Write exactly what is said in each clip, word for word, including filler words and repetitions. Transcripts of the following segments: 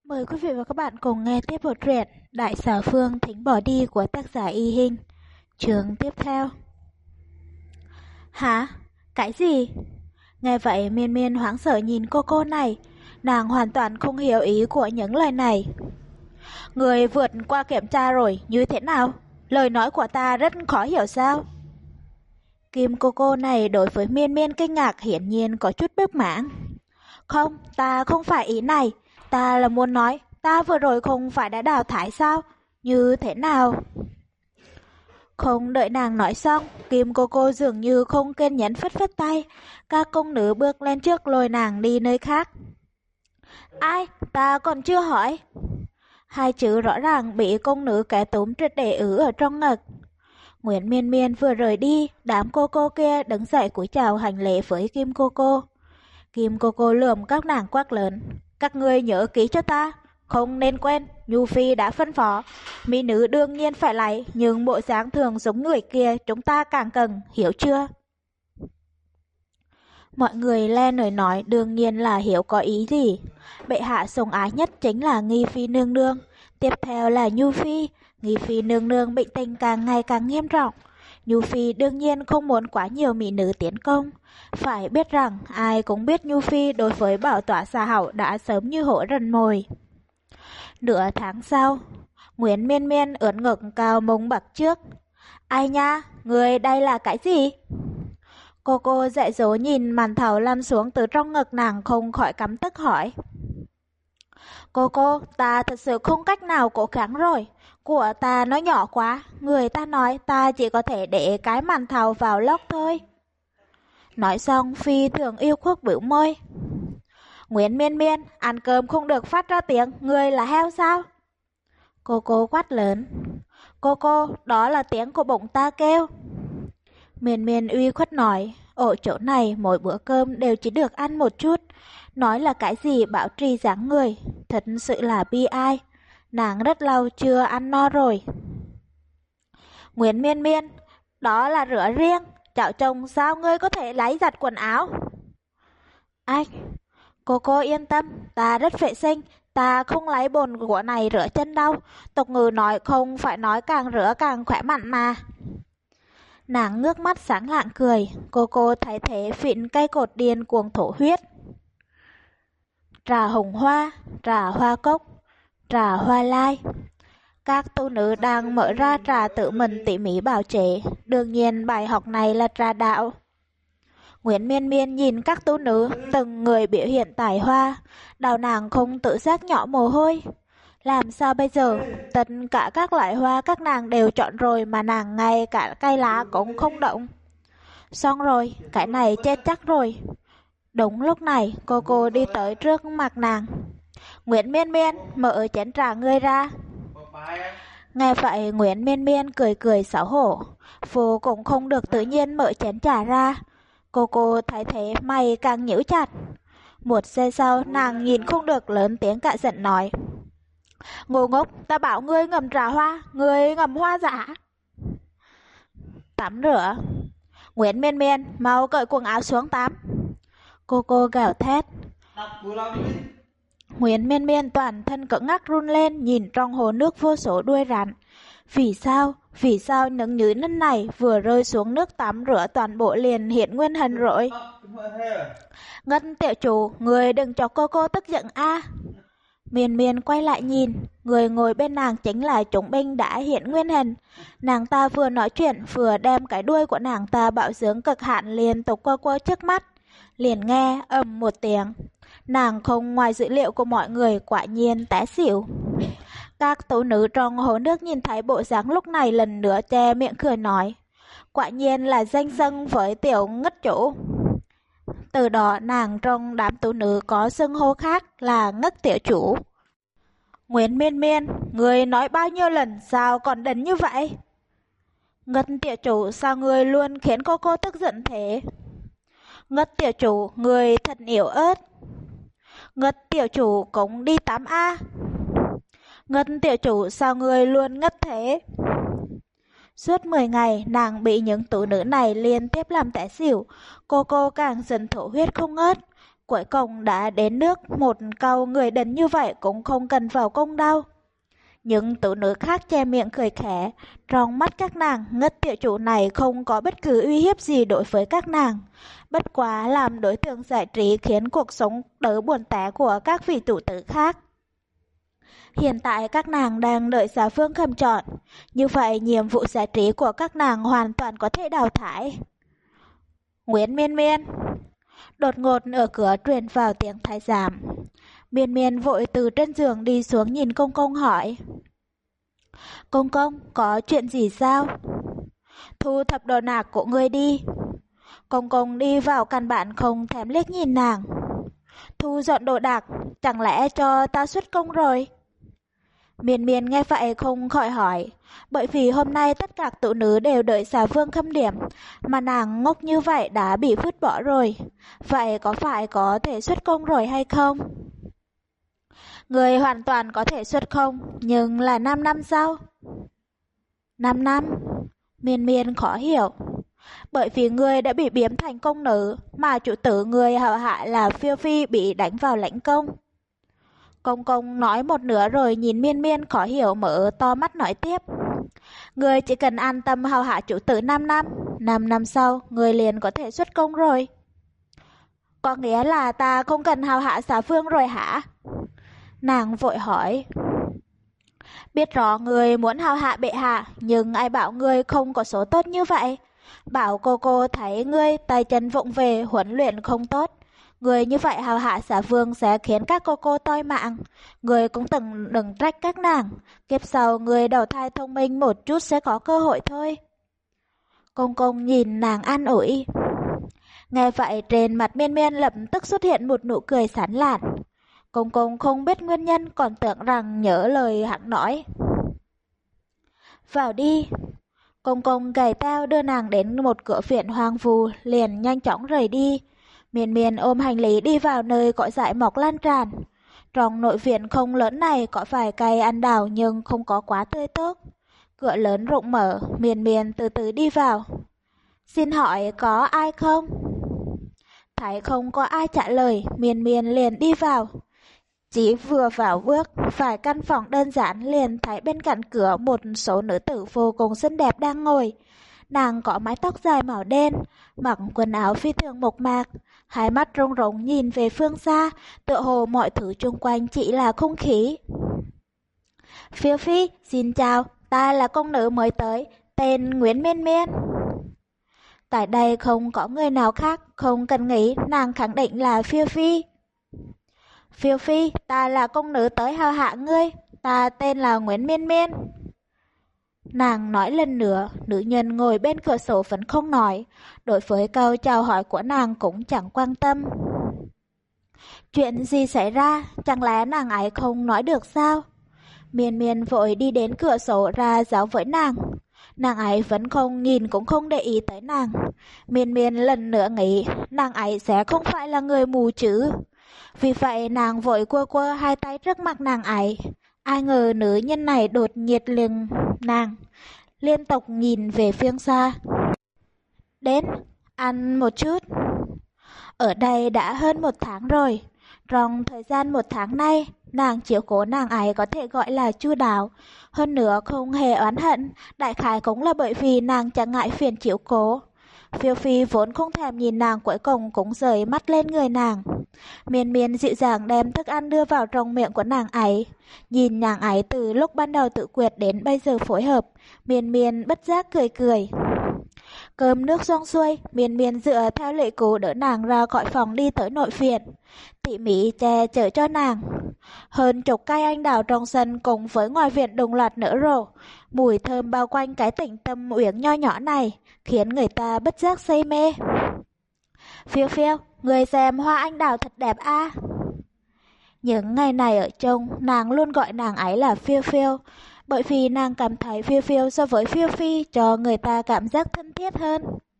Mời quý vị và các bạn cùng nghe tiếp bộ truyện Đại xà Phương Thính bỏ đi của tác giả Y Hinh. Chương tiếp theo. Hả? Cái gì? Nghe vậy Miên Miên hoảng sợ nhìn cô cô này. Nàng hoàn toàn không hiểu ý của những lời này. Người vượt qua kiểm tra rồi, như thế nào? Lời nói của ta rất khó hiểu sao? Kim cô cô này đối với Miên Miên kinh ngạc hiển nhiên có chút bất mãn. Không, ta không phải ý này. Ta là muốn nói, ta vừa rồi không phải đã đào thải sao? Như thế nào? Không đợi nàng nói xong, Kim cô cô dường như không kiên nhẫn phất phất tay. Các công nữ bước lên trước lôi nàng đi nơi khác. Ai? Ta còn chưa hỏi. Hai chữ rõ ràng bị công nữ kẻ túm triệt để ứ ở trong ngực. Nguyễn Miên Miên vừa rời đi, đám cô cô kia đứng dậy cúi chào hành lễ với Kim cô cô. Kim cô cô lườm các nàng quát lớn. Các ngươi nhớ kỹ cho ta, không nên quên, Nhu Phi đã phân phó. Mỹ nữ đương nhiên phải lấy, nhưng bộ dáng thường giống người kia chúng ta càng cần, hiểu chưa? Mọi người le lời nói đương nhiên là hiểu có ý gì. Bệ hạ sủng ái nhất chính là Nghi Phi nương nương, tiếp theo là Nhu Phi. Nghi Phi nương nương bệnh tình càng ngày càng nghiêm trọng. Nhu Phi đương nhiên không muốn quá nhiều mỹ nữ tiến công. Phải biết rằng ai cũng biết Nhu Phi đối với bảo tọa xà hậu đã sớm như hổ rần mồi. Nửa tháng sau, Nguyễn Miên Miên ưỡn ngực cao mông bậc trước. Ai nha, người đây là cái gì? Cô cô dạy dỗ nhìn màn thầu lăn xuống từ trong ngực nàng không khỏi cắm tức hỏi. Cô cô, ta thật sự không cách nào cố gắng rồi. Của ta nó nhỏ quá, người ta nói ta chỉ có thể để cái màn thầu vào lốc thôi. Nói xong Phi thường yêu khuất bĩu môi. Nguyễn Miên Miên, ăn cơm không được phát ra tiếng, người là heo sao? Cô cô quát lớn. Cô cô, đó là tiếng của bụng ta kêu. Miên Miên uy khuất nói, ở chỗ này mỗi bữa cơm đều chỉ được ăn một chút. Nói là cái gì bảo trì dáng người, thật sự là bi ai. Nàng rất lâu chưa ăn no rồi. Nguyễn Miên Miên, đó là rửa riêng. Chảo chồng sao ngươi có thể lấy giặt quần áo? Ách, cô cô yên tâm, ta rất vệ sinh, ta không lấy bồn của này rửa chân đâu. Tục ngữ nói không phải nói càng rửa càng khỏe mạnh mà. Nàng ngước mắt sáng lạng cười, cô cô thấy thế vịn cây cột điên cuồng thổ huyết. Trà hồng hoa, trà hoa cốc, trà hoa lai. Các tu nữ đang mở ra trà tự mình tỉ mỉ bào chế, đương nhiên bài học này là trà đạo. Nguyễn Miên Miên nhìn các tu nữ, từng người biểu hiện tài hoa, đầu nàng không tự giác nhỏ mồ hôi. Làm sao bây giờ, tất cả các loại hoa các nàng đều chọn rồi mà nàng ngay cả cây lá cũng không động. Xong rồi, cái này chết chắc rồi. Đúng lúc này, cô cô đi tới trước mặt nàng. Nguyễn Miên Miên, mở chén trà ngươi ra. Nghe vậy Nguyễn Miên Miên cười cười xấu hổ. Phù cũng không được tự nhiên mở chén trà ra. Cô cô thấy thế mày càng nhíu chặt. Một giây sau nàng nhìn không được lớn tiếng cả giận nói. Ngu ngốc, ta bảo ngươi ngầm trà hoa, ngươi ngầm hoa giả. Tắm rửa. Nguyễn Miên Miên, mau cởi quần áo xuống tắm. Cô cô gào thét. Nguyễn Miên Miên toàn thân cứng ngắc run lên nhìn trong hồ nước vô số đuôi rắn. Vì sao? Vì sao những nhứ nân này vừa rơi xuống nước tắm rửa toàn bộ liền hiện nguyên hình rồi? Ngân tiểu chủ, người đừng cho cô cô tức giận a. Miên Miên quay lại nhìn, người ngồi bên nàng chính là chúng binh đã hiện nguyên hình. Nàng ta vừa nói chuyện vừa đem cái đuôi của nàng ta bảo dưỡng cực hạn liên tục qua qua trước mắt. Liền nghe ầm một tiếng. Nàng không ngoài dữ liệu của mọi người, quả nhiên té xỉu. Các tú nữ trong hồ nước nhìn thấy bộ dáng lúc này lần nữa che miệng cười nói. Quả nhiên là danh xưng với tiểu ngất chủ. Từ đó nàng trong đám tú nữ có xưng hô khác là ngất tiểu chủ. Nguyễn Miên Miên, người nói bao nhiêu lần sao còn đần như vậy? Ngất tiểu chủ, sao người luôn khiến cô cô tức giận thế? Ngất tiểu chủ, người thật yếu ớt. Ngất tiểu chủ cũng đi tắm a. Ngất tiểu chủ, sao người luôn ngất thế? Suốt mười ngày, nàng bị những tú nữ này liên tiếp làm té xỉu. Cô cô càng dần thổ huyết không ngớt. Cuối cùng đã đến nước, một câu người đến như vậy cũng không cần vào cung đâu. Những tử nữ khác che miệng cười khẽ, trong mắt các nàng, Ngất tiểu chủ này không có bất cứ uy hiếp gì đối với các nàng. Bất quá làm đối tượng giải trí khiến cuộc sống đỡ buồn tẻ của các vị chủ tử khác. Hiện tại các nàng đang đợi Giá Vương Khâm chọn, như vậy nhiệm vụ giải trí của các nàng hoàn toàn có thể đào thải. Nguyễn Miên Miên. Đột ngột ở cửa truyền vào tiếng thái giám. Miên Miên vội từ trên giường đi xuống nhìn Công Công hỏi. Công Công, có chuyện gì sao? Thu thập đồ đạc của ngươi đi. Công Công đi vào căn bản không thèm liếc nhìn nàng. Thu dọn đồ đạc, chẳng lẽ cho ta xuất công rồi? Miên Miên nghe vậy không khỏi hỏi, bởi vì hôm nay tất cả tụ nữ đều đợi Giá Vương khâm điểm, mà nàng ngốc như vậy đã bị vứt bỏ rồi. Vậy có phải có thể xuất công rồi hay không? Người hoàn toàn có thể xuất công, nhưng là năm năm sau. năm năm? Miên Miên khó hiểu. Bởi vì người đã bị biếm thành công nữ, mà chủ tử người hậu hạ là Phiêu Phi bị đánh vào lãnh công. Công Công nói một nửa rồi nhìn Miên Miên khó hiểu mở to mắt nói tiếp. Người chỉ cần an tâm hầu hạ chủ tử năm năm, năm năm sau người liền có thể xuất công rồi. Có nghĩa là ta không cần hầu hạ Giá Vương rồi hả? Nàng vội hỏi. Biết rõ người muốn hầu hạ bệ hạ, nhưng ai bảo người không có số tốt như vậy? Bảo cô cô thấy ngươi tay chân vụng về, huấn luyện không tốt. Người như vậy hầu hạ Giá Vương sẽ khiến các cô cô toi mạng. Người cũng từng đừng trách các nàng. Kiếp sau người đầu thai thông minh một chút sẽ có cơ hội thôi. Công Công nhìn nàng an ủi. Nghe vậy trên mặt Miên Miên lập tức xuất hiện một nụ cười sán lạn. Công Công không biết nguyên nhân, còn tưởng rằng nhớ lời hắn nói. Vào đi. Công Công gầy teo đưa nàng đến một cửa viện hoang vu, liền nhanh chóng rời đi. Miên Miên ôm hành lý đi vào nơi cỏ dại mọc lan tràn. Trong nội viện không lớn này có vài cây ăn đào nhưng không có quá tươi tốt. Cửa lớn rộng mở, Miên Miên từ từ đi vào. Xin hỏi có ai không? Thấy không có ai trả lời, Miên Miên liền đi vào. Chỉ vừa vào bước, vài căn phòng đơn giản liền thấy bên cạnh cửa một số nữ tử vô cùng xinh đẹp đang ngồi. Nàng có mái tóc dài màu đen, mặc quần áo phi thường mộc mạc, hai mắt rong rống nhìn về phương xa, tựa hồ mọi thứ xung quanh chỉ là không khí. Phiêu Phi, xin chào, ta là công nữ mới tới, tên Nguyễn Miên Miên. Tại đây không có người nào khác, không cần nghĩ, nàng khẳng định là Phiêu Phi. Phiêu Phi, ta là công nữ tới hầu hạ ngươi, ta tên là Nguyễn Miên Miên. Nàng nói lần nữa, nữ nhân ngồi bên cửa sổ vẫn không nói, đối với câu chào hỏi của nàng cũng chẳng quan tâm. Chuyện gì xảy ra, chẳng lẽ nàng ấy không nói được sao? Miên Miên vội đi đến cửa sổ ra giáo với nàng. Nàng ấy vẫn không nhìn cũng không để ý tới nàng. Miên Miên lần nữa nghĩ nàng ấy sẽ không phải là người mù chứ. Vì vậy nàng vội quơ quơ hai tay trước mặt nàng ấy. Ai ngờ nữ nhân này đột nhiệt liền nàng, liên tục nhìn về phương xa. Đến, ăn một chút. Ở đây đã hơn một tháng rồi. Trong thời gian một tháng nay, nàng chiếu cố nàng ấy có thể gọi là chu đáo. Hơn nữa không hề oán hận, đại khái cũng là bởi vì nàng chẳng ngại phiền chiếu cố. Phiêu Phi vốn không thèm nhìn nàng, cuối cùng cũng rời mắt lên người nàng. Miên Miên dịu dàng đem thức ăn đưa vào trong miệng của nàng ấy. Nhìn nàng ấy từ lúc ban đầu tự quyệt đến bây giờ phối hợp, Miên Miên bất giác cười cười. Cơm nước xong xuôi, Miên Miên dựa theo lệ cũ đỡ nàng ra khỏi phòng đi tới nội viện, tỉ mỉ che chở cho nàng. Hơn chục cây anh đào trong sân cùng với ngoài viện đồng loạt nở rộ, mùi thơm bao quanh cái tĩnh tâm uyển nho nhỏ này, khiến người ta bất giác say mê. Phiêu Phiêu, người xem hoa anh đào thật đẹp a. À? Những ngày này ở chung, nàng luôn gọi nàng ấy là Phiêu Phiêu, bởi vì nàng cảm thấy Phiêu Phiêu so với Phiêu Phi cho người ta cảm giác thân thiết hơn.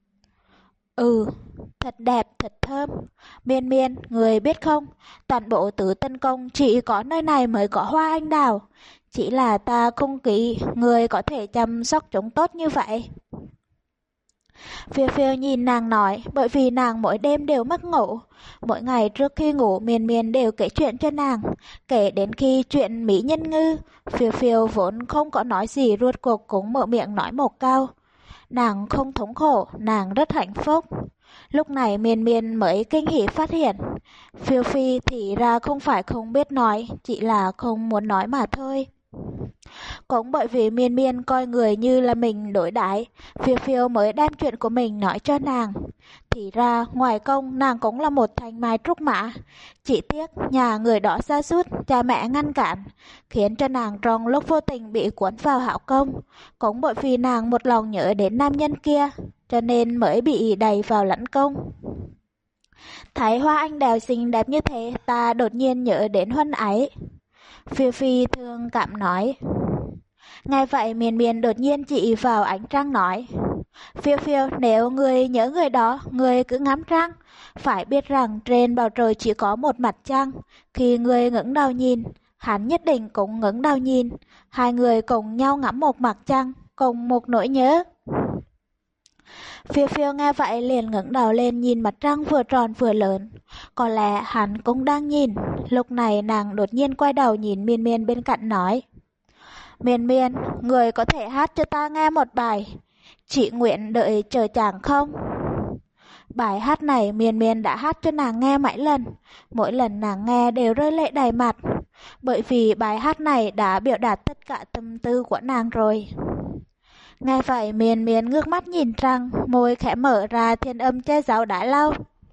Ừ, thật đẹp, thật thơm. Miên Miên, người biết không, toàn bộ Tứ Tân Công chỉ có nơi này mới có hoa anh đào. Chỉ là ta không nghĩ người có thể chăm sóc chúng tốt như vậy. Phiêu phiêu nhìn nàng nói, bởi vì nàng mỗi đêm đều mất ngủ. Mỗi ngày trước khi ngủ Miên Miên đều kể chuyện cho nàng, kể đến khi chuyện Mỹ Nhân Ngư. Phiêu phiêu vốn không có nói gì, rốt cuộc cũng mở miệng nói một câu. Nàng không thống khổ, nàng rất hạnh phúc. Lúc này Miên Miên mới kinh hỉ phát hiện, Phiêu Phi thì ra không phải không biết nói, chỉ là không muốn nói mà thôi. Cũng bởi vì Miên Miên coi người như là mình đối đãi, Phiêu Phiêu mới đem chuyện của mình nói cho nàng. Thì ra ngoài công nàng cũng là một thanh mai trúc mã, chỉ tiếc nhà người đó sa sút, cha mẹ ngăn cản, khiến cho nàng trong lúc vô tình bị cuốn vào hạo công. Cũng bởi vì nàng một lòng nhớ đến nam nhân kia, cho nên mới bị đẩy vào lãnh công. Thấy hoa anh đào xinh đẹp như thế, ta đột nhiên nhớ đến Huân ấy. Phiêu Phi thương cảm nói. Nghe vậy Miên Miên đột nhiên chỉ vào ánh trăng nói, Phiêu Phiêu, nếu người nhớ người đó, người cứ ngắm trăng. Phải biết rằng trên bầu trời chỉ có một mặt trăng. Khi người ngẩng đầu nhìn, hắn nhất định cũng ngẩng đầu nhìn. Hai người cùng nhau ngắm một mặt trăng, cùng một nỗi nhớ. Phiêu Phiêu nghe vậy liền ngẩng đầu lên nhìn mặt trăng vừa tròn vừa lớn. Có lẽ hắn cũng đang nhìn. Lúc này nàng đột nhiên quay đầu nhìn Miên Miên bên cạnh nói, Miên Miên, người có thể hát cho ta nghe một bài Chị nguyện đợi chờ chàng không? Bài hát này Miên Miên đã hát cho nàng nghe mấy lần. Mỗi lần nàng nghe đều rơi lệ đầy mặt, bởi vì bài hát này đã biểu đạt tất cả tâm tư của nàng rồi. Nghe vậy Miên Miên ngước mắt nhìn trăng, môi khẽ mở ra thiên âm che giấu đã lâu.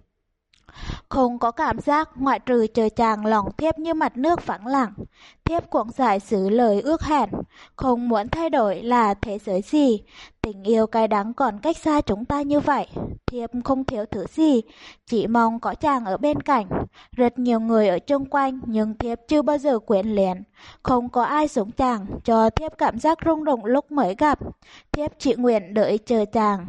Không có cảm giác ngoại trừ chờ chàng lòng thiếp như mặt nước vắng lặng. Thiếp cũng giải xử lời ước hẹn, không muốn thay đổi là thế giới gì. Tình yêu cay đắng còn cách xa chúng ta như vậy. Thiếp không thiếu thứ gì, chỉ mong có chàng ở bên cạnh. Rất nhiều người ở chung quanh, nhưng thiếp chưa bao giờ quyến luyến. Không có ai giống chàng, cho thiếp cảm giác rung động lúc mới gặp. Thiếp chỉ nguyện đợi chờ chàng.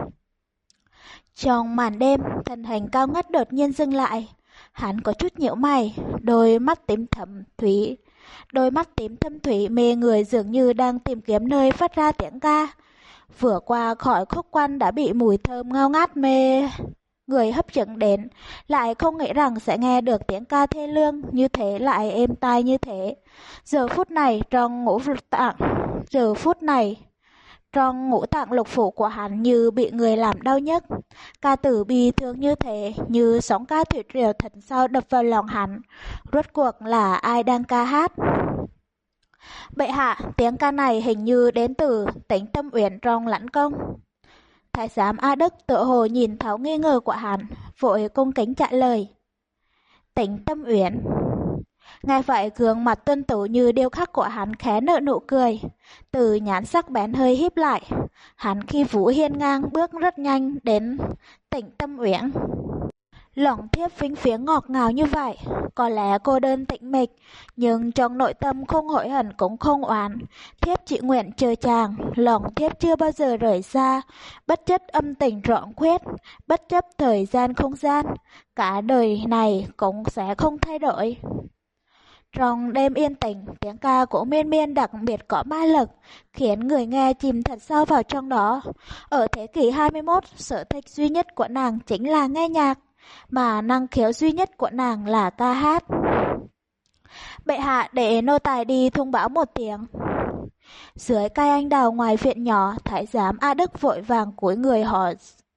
Trong màn đêm, thân hình cao ngất đột nhiên dừng lại. Hắn có chút nhíu mày, đôi mắt tím thẫm thủy, đôi mắt tím thâm thủy mê người dường như đang tìm kiếm nơi phát ra tiếng ca. Vừa qua khỏi khúc quanh đã bị mùi thơm ngao ngát mê người hấp dẫn đến, lại không nghĩ rằng sẽ nghe được tiếng ca thê lương như thế, lại êm tai như thế. Giờ phút này trong ngũ tạng, giờ phút này trong ngũ tạng lục phủ của hắn như bị người làm đau nhức. Ca từ bi thương như thế, như sóng ca thủy triều thật sâu đập vào lòng hắn. Rốt cuộc là ai đang ca hát? Bệ hạ, tiếng ca này hình như đến từ Tĩnh Tâm Uyển trong lãnh công. Thái giám A Đức tự hồ nhìn thấu nghi ngờ của hắn, vội cung kính trả lời. Tĩnh Tâm Uyển. Nghe vậy gương mặt tuân tú như điêu khắc của hắn khẽ nở nụ cười, từ nhãn sắc bén hơi híp lại. Hắn khi vũ hiên ngang bước rất nhanh đến Tĩnh Tâm Uyển. Lòng thiếp vinh phiến ngọt ngào như vậy, có lẽ cô đơn tĩnh mịch, nhưng trong nội tâm không hối hận cũng không oán. Thiếp chỉ nguyện chờ chàng, lòng thiếp chưa bao giờ rời xa, bất chấp âm tình rộng khuyết, bất chấp thời gian không gian, cả đời này cũng sẽ không thay đổi. Trong đêm yên tĩnh, tiếng ca của Miên Miên đặc biệt có ma lực, khiến người nghe chìm thật sâu vào trong đó. Ở thế kỷ hai mươi mốt, sở thích duy nhất của nàng chính là nghe nhạc, mà năng khiếu duy nhất của nàng là ca hát. Bệ hạ, để nô tài đi thông báo một tiếng. Dưới cây anh đào ngoài viện nhỏ, thái giám A Đức vội vàng cúi người hỏi.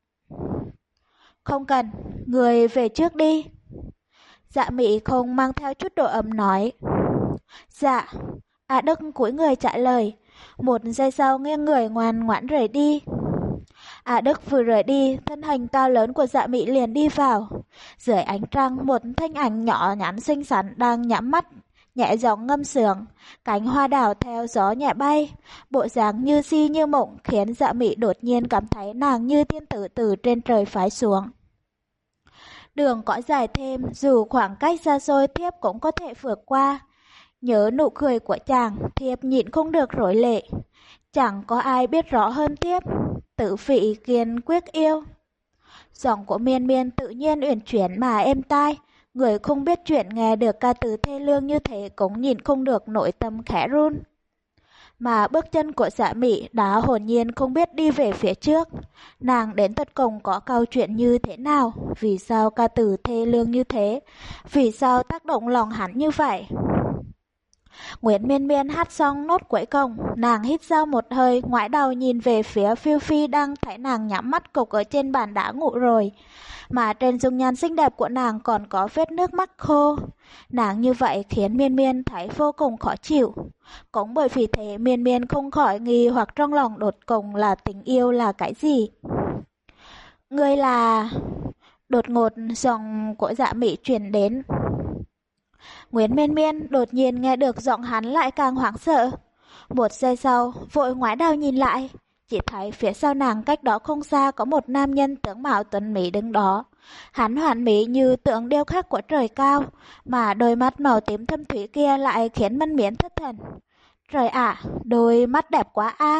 Không cần, người về trước đi. Dạ Mị không mang theo chút độ ấm nói. Dạ. A Đức cúi người trả lời. Một giây sau nghiêng người ngoan ngoãn rời đi. A Đức vừa rời đi, thân hình cao lớn của Dạ Mị liền đi vào. Dưới ánh trăng, một thanh ảnh nhỏ nhắn xinh xắn đang nhắm mắt, nhẹ giọng ngâm sướng. Cánh hoa đào theo gió nhẹ bay, bộ dáng như si như mộng khiến Dạ Mị đột nhiên cảm thấy nàng như tiên tử từ trên trời phái xuống. Đường cõi dài thêm, dù khoảng cách xa xôi thiếp cũng có thể vượt qua. Nhớ nụ cười của chàng, thiếp nhịn không được rối lệ. Chẳng có ai biết rõ hơn thiếp, tự vị kiên quyết yêu. Giọng của Miên Miên tự nhiên uyển chuyển mà êm tai, người không biết chuyện nghe được ca từ thê lương như thế cũng nhịn không được nội tâm khẽ run. mà bước chân của Dạ Mị đã hồn nhiên không biết đi về phía trước. Nàng đến tận cùng có câu chuyện như thế nào? Vì sao ca từ thê lương như thế? Vì sao tác động lòng hắn như vậy? Nguyễn Miên Miên hát xong nốt cuối cùng, nàng hít sâu một hơi, ngoái đầu nhìn về phía Phiêu Phi đang thấy nàng nhắm mắt cục ở trên bàn đá ngủ rồi. Mà trên dung nhan xinh đẹp của nàng còn có vết nước mắt khô. Nàng như vậy khiến Miên Miên thấy vô cùng khó chịu. Cũng bởi vì thế Miên Miên không khỏi nghi hoặc trong lòng đột cùng là tình yêu là cái gì. Ngươi là... Đột ngột giọng của Dạ Mị truyền đến. Nguyễn Miên Miên đột nhiên nghe được giọng hắn lại càng hoảng sợ. Một giây sau, vội ngoái đầu nhìn lại, chỉ thấy phía sau nàng cách đó không xa có một nam nhân tướng mạo tuấn mỹ đứng đó. Hắn hoàn mỹ như tượng điêu khắc của trời cao, mà đôi mắt màu tím thâm thúy kia lại khiến Mân Miến thất thần. Trời ạ, đôi mắt đẹp quá a.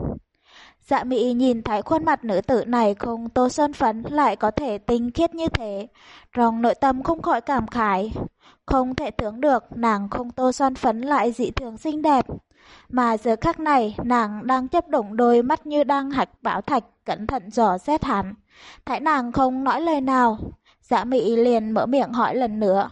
Dạ Mị nhìn thấy khuôn mặt nữ tử này không tô son phấn lại có thể tinh khiết như thế, trong nội tâm không khỏi cảm khái. Không thể tưởng được nàng không tô son phấn lại dị thường xinh đẹp. Mà giờ khắc này nàng đang chấp động đôi mắt như đang hạch bảo thạch cẩn thận dò xét hắn. Thấy nàng không nói lời nào, Dạ Mị liền mở miệng hỏi lần nữa.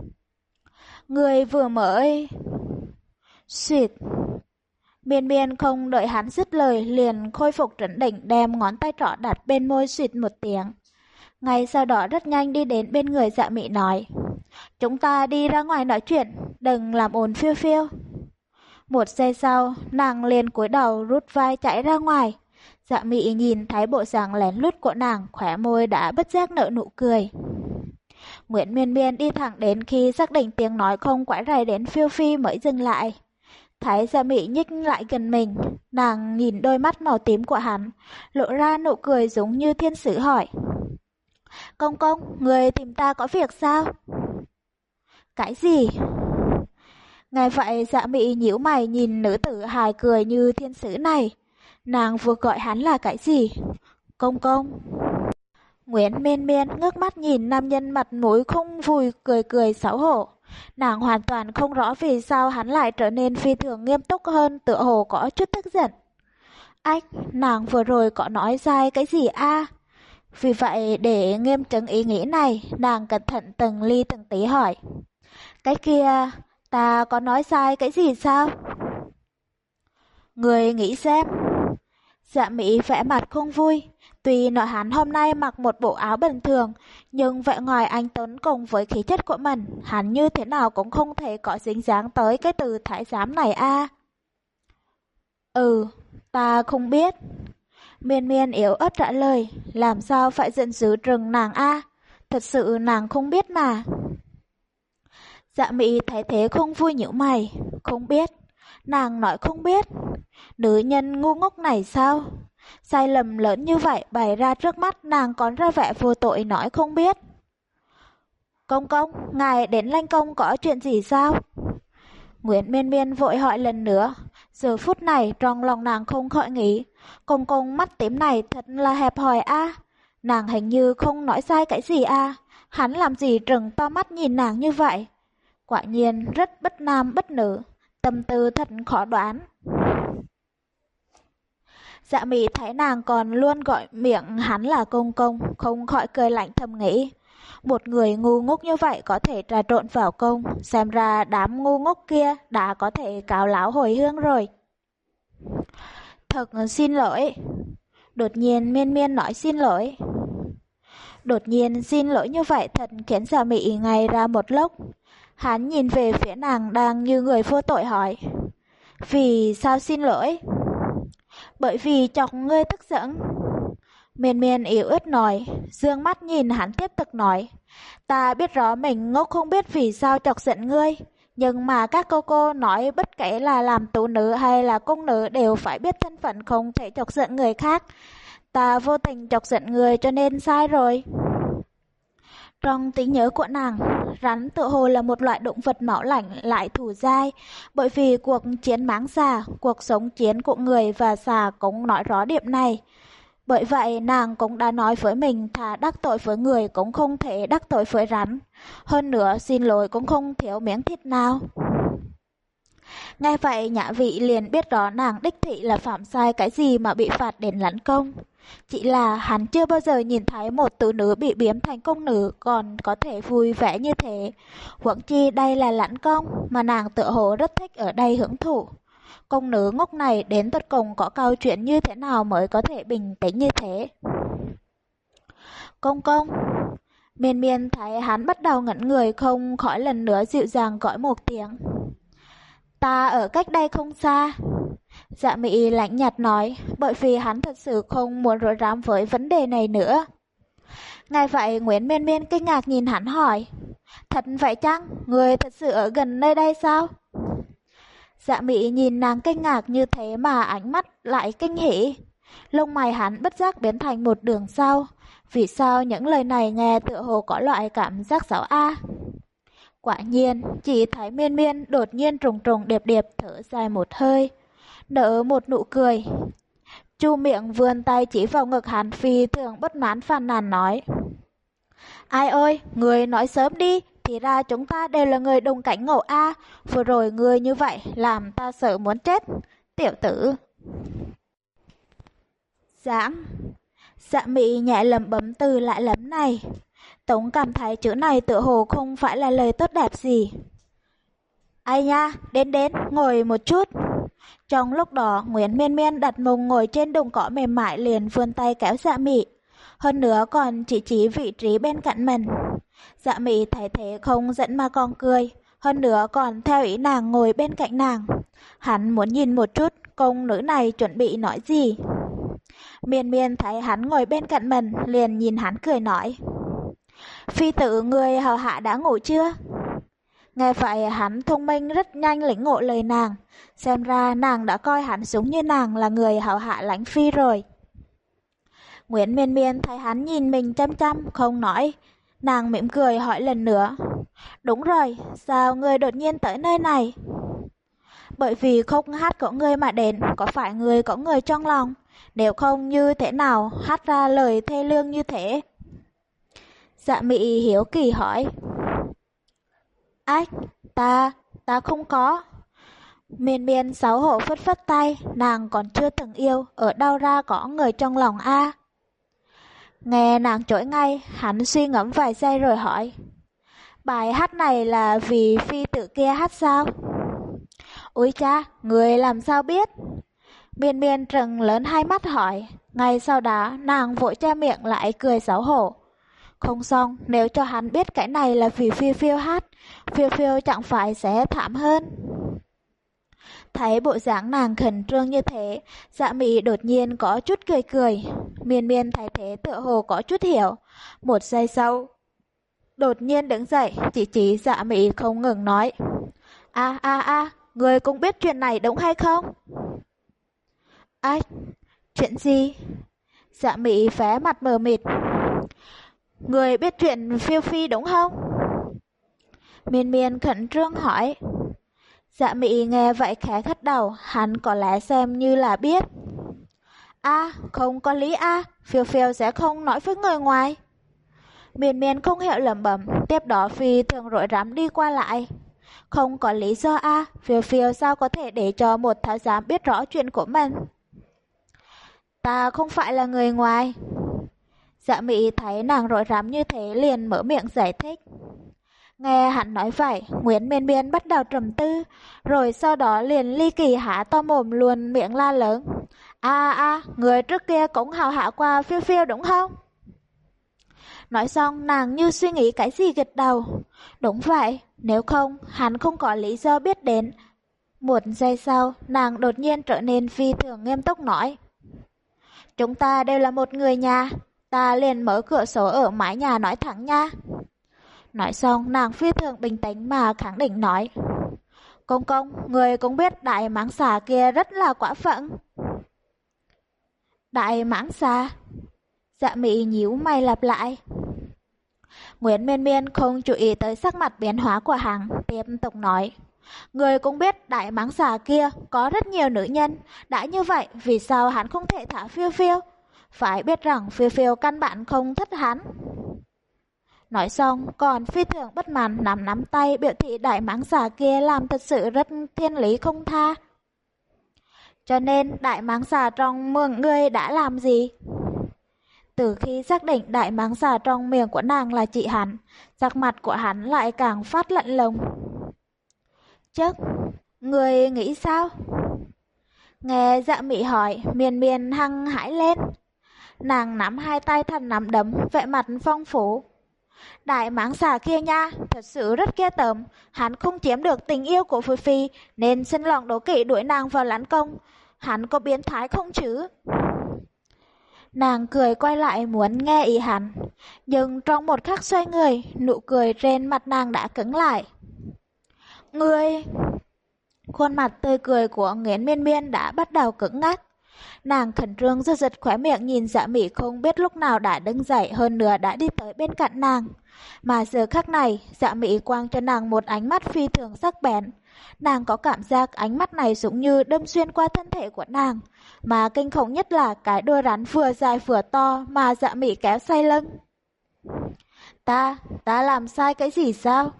Người vừa mới... Xuyệt. Miên Miên không đợi hắn dứt lời liền khôi phục trấn định đem ngón tay trỏ đặt bên môi xuyệt một tiếng. Ngay sau đó rất nhanh đi đến bên người Dạ Mị nói. Chúng ta đi ra ngoài nói chuyện, đừng làm ồn Phiêu Phiêu. Một giây sau, nàng liền cúi đầu rút vai chạy ra ngoài. Dạ Mị nhìn thấy bộ dạng lén lút của nàng, khóe môi đã bất giác nở nụ cười. Nguyễn Miên Miên đi thẳng đến khi xác định tiếng nói không quấy rầy đến Phiêu Phi mới dừng lại. Thấy Dạ Mị nhích lại gần mình, nàng nhìn đôi mắt màu tím của hắn, lộ ra nụ cười giống như thiên使hỏi. Công công, người tìm ta có việc sao? Cái gì? Nghe vậy Dạ Mị nhíu mày nhìn nữ tử hài cười như thiên sứ này. Nàng vừa gọi hắn là cái gì? Công công. Nguyễn Miên Miên ngước mắt nhìn nam nhân mặt mũi không vui cười cười xấu hổ. Nàng hoàn toàn không rõ vì sao hắn lại trở nên phi thường nghiêm túc hơn, tựa hồ có chút tức giận. Ách, nàng vừa rồi có nói sai cái gì a? À? Vì vậy để nghiêm chứng ý nghĩ này, nàng cẩn thận từng ly từng tí hỏi. Cái kia, ta có nói sai cái gì sao? Người nghĩ xem. Dạ Mỹ vẻ mặt không vui. Tuy nói hắn hôm nay mặc một bộ áo bình thường, nhưng vẻ ngoài anh tuấn cùng với khí chất của mình, hắn như thế nào cũng không thể có dính dáng tới cái từ thái giám này a. À. Ừ, ta không biết. Miên Miên yếu ớt trả lời, làm sao phải giận dữ trừng nàng a? À? Thật sự nàng không biết mà. Dạ Mỹ thấy thế không vui nhíu mày, không biết. Nàng nói không biết. Nữ nhân ngu ngốc này sao? Sai lầm lớn như vậy bày ra trước mắt nàng còn ra vẻ vô tội nói không biết. Công công, ngài đến Lanh Công có chuyện gì sao? Nguyễn Miên Miên vội hỏi lần nữa. Giờ phút này trong lòng nàng không khỏi nghĩ, công công mắt tím này thật là hẹp hòi a. À. Nàng hình như không nói sai cái gì a. À. Hắn làm gì trừng to mắt nhìn nàng như vậy? Quả nhiên rất bất nam bất nữ, tâm tư thật khó đoán. Dạ Mỹ thấy nàng còn luôn gọi miệng hắn là công công, không khỏi cười lạnh thầm nghĩ. Một người ngu ngốc như vậy có thể trà trộn vào công, xem ra đám ngu ngốc kia đã có thể cáo láo hồi hương rồi. Thật xin lỗi. Đột nhiên Miên Miên nói xin lỗi. Đột nhiên xin lỗi như vậy thật khiến Dạ Mỹ ngay ra một lúc. Hắn nhìn về phía nàng đang như người vô tội hỏi. Vì sao xin lỗi? Bởi vì chọc ngươi tức giận. Miên Miên yếu ớt nói, dương mắt nhìn hắn tiếp tục nói. Ta biết rõ mình ngốc không biết vì sao chọc giận ngươi. Nhưng mà các cô cô nói bất kể là làm tú nữ hay là cung nữ đều phải biết thân phận không thể chọc giận người khác. Ta vô tình chọc giận người cho nên sai rồi. Trong trí nhớ của nàng, rắn tự hồ là một loại động vật máu lạnh lại thù dai, bởi vì cuộc chiến mãng xà, cuộc sống chiến của người và xà cũng nói rõ điểm này. Bởi vậy nàng cũng đã nói với mình thà đắc tội với người cũng không thể đắc tội với rắn. Hơn nữa xin lỗi cũng không thiếu miếng thịt nào. Nghe vậy Nhã Vị liền biết rõ nàng đích thị là phạm sai cái gì mà bị phạt đến lãnh công. Chỉ là hắn chưa bao giờ nhìn thấy một tử nữ bị biếm thành công nữ còn có thể vui vẻ như thế. Huống chi đây là lãnh công mà nàng tựa hồ rất thích ở đây hưởng thụ. Công nữ ngốc này đến tận cùng có câu chuyện như thế nào mới có thể bình tĩnh như thế? Công công. Miên Miên thấy hắn bắt đầu ngẩn người không khỏi lần nữa dịu dàng gọi một tiếng. Ta ở cách đây không xa. Dạ Mị lạnh nhạt nói, bởi vì hắn thật sự không muốn rối rắm với vấn đề này nữa. Ngay vậy Nguyễn Miên Miên kinh ngạc nhìn hắn hỏi, thật vậy chăng? Người thật sự ở gần nơi đây sao? Dạ Mị nhìn nàng kinh ngạc như thế mà ánh mắt lại kinh hỉ. Lông mày hắn bất giác biến thành một đường sau. Vì sao những lời này nghe tựa hồ có loại cảm giác xấu a? Quả nhiên, chỉ thấy Miên Miên đột nhiên trùng trùng điệp điệp thở dài một hơi, nở một nụ cười. Chu miệng vươn tay chỉ vào ngực hắn phi thường bất mãn phàn nàn nói. Ai ơi, người nói sớm đi, thì ra chúng ta đều là người đồng cảnh ngộ a, vừa rồi người như vậy làm ta sợ muốn chết, tiểu tử. Giảng. Dạ Mị nhẹ lẩm bẩm từ lại lắm này. Tống cảm thấy chữ này tựa hồ không phải là lời tốt đẹp gì. Ai nha, đến đến, ngồi một chút. Trong lúc đó, Nguyễn Miên Miên đặt mông ngồi trên đồng cỏ mềm mại liền vươn tay kéo Dạ Mị. Hơn nữa còn chỉ chỉ vị trí bên cạnh mình. Dạ Mị thấy thế không giận mà còn cười. Hơn nữa còn theo ý nàng ngồi bên cạnh nàng. Hắn muốn nhìn một chút công nữ này chuẩn bị nói gì. Miên Miên thấy hắn ngồi bên cạnh mình liền nhìn hắn cười nói. Phi tử người hầu hạ đã ngủ chưa? Nghe vậy hắn thông minh rất nhanh lĩnh ngộ lời nàng. Xem ra nàng đã coi hắn giống như nàng là người hầu hạ lãnh phi rồi. Nguyễn Miên Miên thấy hắn nhìn mình chăm chăm không nói. Nàng mỉm cười hỏi lần nữa. Đúng rồi, sao người đột nhiên tới nơi này? Bởi vì khúc hát có người mà đến, có phải người có người trong lòng? Nếu không như thế nào hát ra lời thê lương như thế? Dạ Mị hiếu kỳ hỏi. Ách, ta, ta không có. Miên Miên xấu hổ phất phất tay, nàng còn chưa từng yêu, ở đâu ra có người trong lòng a? Nghe nàng chối ngay, hắn suy ngẫm vài giây rồi hỏi. Bài hát này là vì phi tử kia hát sao? Úi cha, người làm sao biết? Miên Miên trừng lớn hai mắt hỏi. Ngay sau đó nàng vội che miệng lại cười xấu hổ. Không xong, nếu cho hắn biết cái này là vì Phiêu Phiêu hát, Phiêu Phiêu chẳng phải sẽ thảm hơn. Thấy bộ dáng nàng khẩn trương như thế, Dạ Mị đột nhiên có chút cười cười. Miên Miên thấy thế tựa hồ có chút hiểu. Một giây sau, đột nhiên đứng dậy, chỉ chỉ Dạ Mị không ngừng nói. A a a, người cũng biết chuyện này đúng hay không? Ách, chuyện gì? Dạ Mị phé mặt mờ mịt. Người biết chuyện Phiêu Phi đúng không? Miên Miên khẩn trương hỏi. Dạ Mị nghe vậy khẽ gật đầu, hắn có lẽ xem như là biết. A, à, không có lý a, à, Phiêu Phiêu sẽ không nói với người ngoài. Miên Miên không hiểu lẩm bẩm, tiếp đó Phi thường rối rắm đi qua lại. Không có lý do a, à, Phiêu Phiêu sao có thể để cho một thái giám biết rõ chuyện của mình? Ta không phải là người ngoài. Dạ Mị thấy nàng rối rắm như thế liền mở miệng giải thích. Nghe hắn nói vậy, Nguyễn Miên Miên bắt đầu trầm tư, rồi sau đó liền ly kỳ há to mồm luôn miệng la lớn. A a, người trước kia cũng hào hạ qua Phiêu Phiêu đúng không? Nói xong nàng như suy nghĩ cái gì gật đầu. Đúng vậy, nếu không hắn không có lý do biết đến. Một giây sau, nàng đột nhiên trở nên phi thường nghiêm túc nói. Chúng ta đều là một người nhà, ta liền mở cửa sổ ở mái nhà nói thẳng nha. Nói xong nàng phi thường bình tĩnh mà khẳng định nói. Công công, người cũng biết đại mãng xà kia rất là quả phận. Đại mãng xà? Dạ Mị nhíu mày lặp lại. Nguyễn Miên Miên không chú ý tới sắc mặt biến hóa của hắn, tiếp tục nói. Người cũng biết đại mãng xà kia có rất nhiều nữ nhân, đã như vậy vì sao hắn không thể thả Phiêu Phiêu? Phải biết rằng Phiêu Phiêu căn bản không thích hắn. Nói xong, còn phi thường bất mãn nắm nắm tay biểu thị đại mãng xà kia làm thật sự rất thiên lý không tha. Cho nên đại mãng xà trong miệng ngươi đã làm gì? Từ khi xác định đại mãng xà trong miệng của nàng là chị hắn, sắc mặt của hắn lại càng phát lạnh lùng. Chắc, ngươi nghĩ sao? Nghe Dạ Mị hỏi, Miên Miên hăng hãi lên. Nàng nắm hai tay thành nắm đấm, vẻ mặt phong phú. Đại mãng xà kia nha, thật sự rất ghê tởm. Hắn không chiếm được tình yêu của Phi Phi, nên sinh lòng đố kỵ đuổi nàng vào lãn công. Hắn có biến thái không chứ? Nàng cười quay lại muốn nghe ý hắn, nhưng trong một khắc xoay người, nụ cười trên mặt nàng đã cứng lại. Ngươi... Khuôn mặt tươi cười của Nguyễn Miên Miên đã bắt đầu cứng ngắc. Nàng khẩn trương giật giật khóe miệng nhìn Dạ Mị không biết lúc nào đã đứng dậy, hơn nữa đã đi tới bên cạnh nàng. Mà giờ khắc này, Dạ Mị quang cho nàng một ánh mắt phi thường sắc bén. Nàng có cảm giác ánh mắt này giống như đâm xuyên qua thân thể của nàng. Mà kinh khủng nhất là cái đuôi rắn vừa dài vừa to mà Dạ Mị kéo say lưng. Ta, ta làm sai cái gì sao?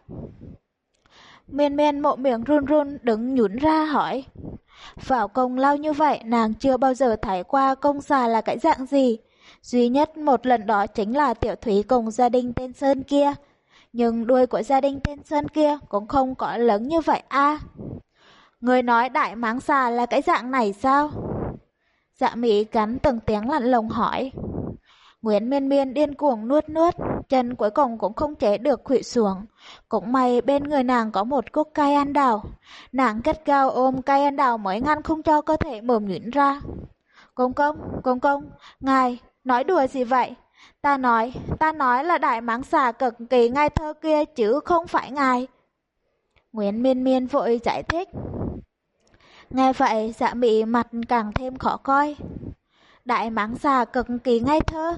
Miên Miên mộ miệng run run đứng nhún ra hỏi. Vào công lao như vậy nàng chưa bao giờ thấy qua công xà là cái dạng gì. Duy nhất một lần đó chính là Tiểu Thúy cùng gia đình tên Sơn kia. Nhưng đuôi của gia đình tên Sơn kia cũng không có lớn như vậy a. À, người nói đại mãng xà là cái dạng này sao? Dạ Mị cắn từng tiếng lạnh lùng hỏi. Nguyễn Miên Miên điên cuồng nuốt nuốt, chân cuối cùng cũng không chế được khuỵu xuống. Cũng may bên người nàng có một cúc cây anh đào. Nàng gắt gao ôm cây anh đào mới ngăn không cho cơ thể mồm nhuyễn ra. Công công, công công, ngài, nói đùa gì vậy? Ta nói, ta nói là đại mãng xà cực kỳ ngây thơ kia chứ không phải ngài. Nguyễn Miên Miên vội giải thích. Nghe vậy Dạ Mị mặt càng thêm khó coi. Đại mãng xà cực kỳ ngây thơ.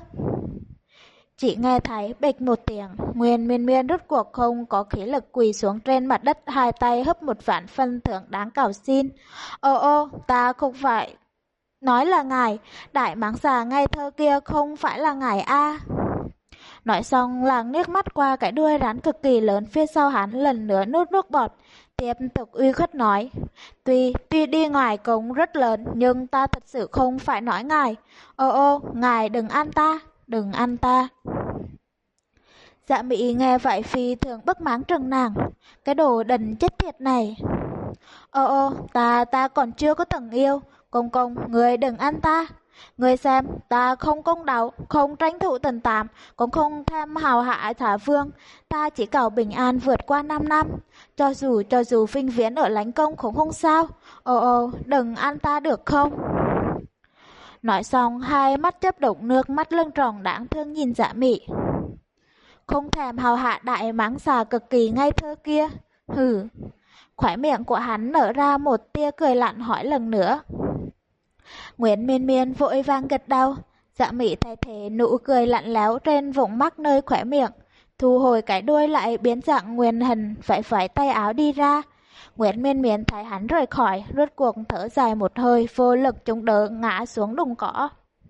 Chỉ nghe thấy bịch một tiếng, Nguyễn Miên Miên rốt cuộc không có khí lực quỳ xuống trên mặt đất, hai tay hấp một vạn phân thưởng đáng cầu xin. Ô ô, ta không phải nói là ngài, đại mãng xà ngây thơ kia không phải là ngài a. Nói xong làng liếc mắt qua cái đuôi rắn cực kỳ lớn phía sau hắn, lần nữa nuốt nước bọt, tiếp tục uy khuất nói. Tuy, tuy đi ngoài cũng rất lớn, nhưng ta thật sự không phải nói ngài. Ô ô, ngài đừng ăn ta, đừng ăn ta. Dạ Mị nghe vậy phi thường bất mãn trừng nàng. Cái đồ đần chết tiệt này. Ô ô, ta, ta còn chưa có từng yêu. Công công, người đừng ăn ta. Người xem, ta không công đạo, không tranh thủ tình tạm, cũng không tham hào hạ thả vương. Ta chỉ cầu bình an vượt qua năm năm. Cho dù, cho dù vinh viễn ở lãnh công cũng không sao. Ô ô, đừng ăn ta được không? Nói xong, hai mắt chớp động nước mắt lưng tròn đáng thương nhìn Dạ Mị. Không thèm hào hạ đại mãng xà cực kỳ ngây thơ kia. Hừ. Khóe miệng của hắn nở ra một tia cười lạnh hỏi lần nữa. Nguyễn Miên Miên vội vàng gật đầu. Dạ Mị thay thế nụ cười lạnh lẽo trên vùng mắt nơi khóe miệng, thu hồi cái đuôi lại biến dạng nguyên hình, phải phải tay áo đi ra. Nguyễn Miên Miên thấy hắn rời khỏi, rốt cuộc thở dài một hơi, vô lực chống đỡ ngã xuống đùng cỏ.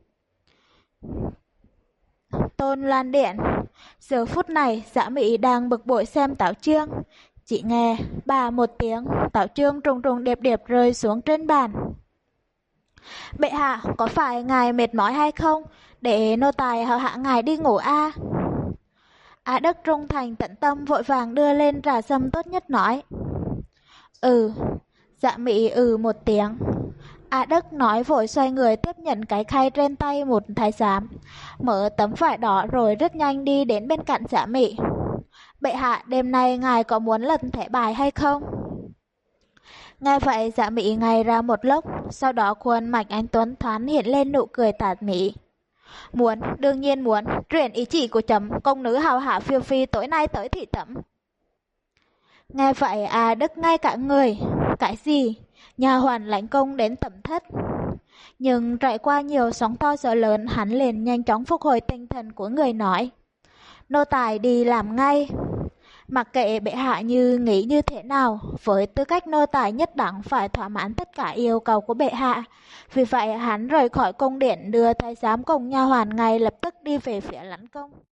Tôn Lan Điện. Giờ phút này Dạ Mị đang bực bội xem Tảo Chương. Chỉ nghe bà một tiếng, Tảo Chương trùng trùng điệp điệp rơi xuống trên bàn. Bệ hạ, có phải ngài mệt mỏi hay không? Để nô tài hầu hạ ngài đi ngủ a. À? Á Đức trung thành tận tâm vội vàng đưa lên trà sâm tốt nhất nói. Ừ. Dạ Mị ừ một tiếng. Á Đức nói vội xoay người tiếp nhận cái khay trên tay một thái giám, mở tấm vải đỏ rồi rất nhanh đi đến bên cạnh Dạ Mị. Bệ hạ, đêm nay ngài có muốn lần thẻ bài hay không? Nghe vậy Dạ Mị ngây ra một lúc, sau đó khuôn mặt anh tuấn thoáng hiện lên nụ cười tà mị. Muốn, đương nhiên muốn, truyền ý chỉ của chấm, công nữ hào hạ phiêu phi tối nay tới thị trẫm. Nghe vậy à Đức ngay cả người. Cái gì? Nhà hoàn lãnh công đến tẩm thất. Nhưng trải qua nhiều sóng to gió lớn, hắn liền nhanh chóng phục hồi tinh thần của người nói. Nô tài đi làm ngay. Mặc kệ bệ hạ như nghĩ như thế nào, với tư cách nô tài nhất đẳng phải thỏa mãn tất cả yêu cầu của bệ hạ. Vì vậy hắn rời khỏi cung điện đưa thái giám cùng nha hoàn ngay lập tức đi về phía lãnh công.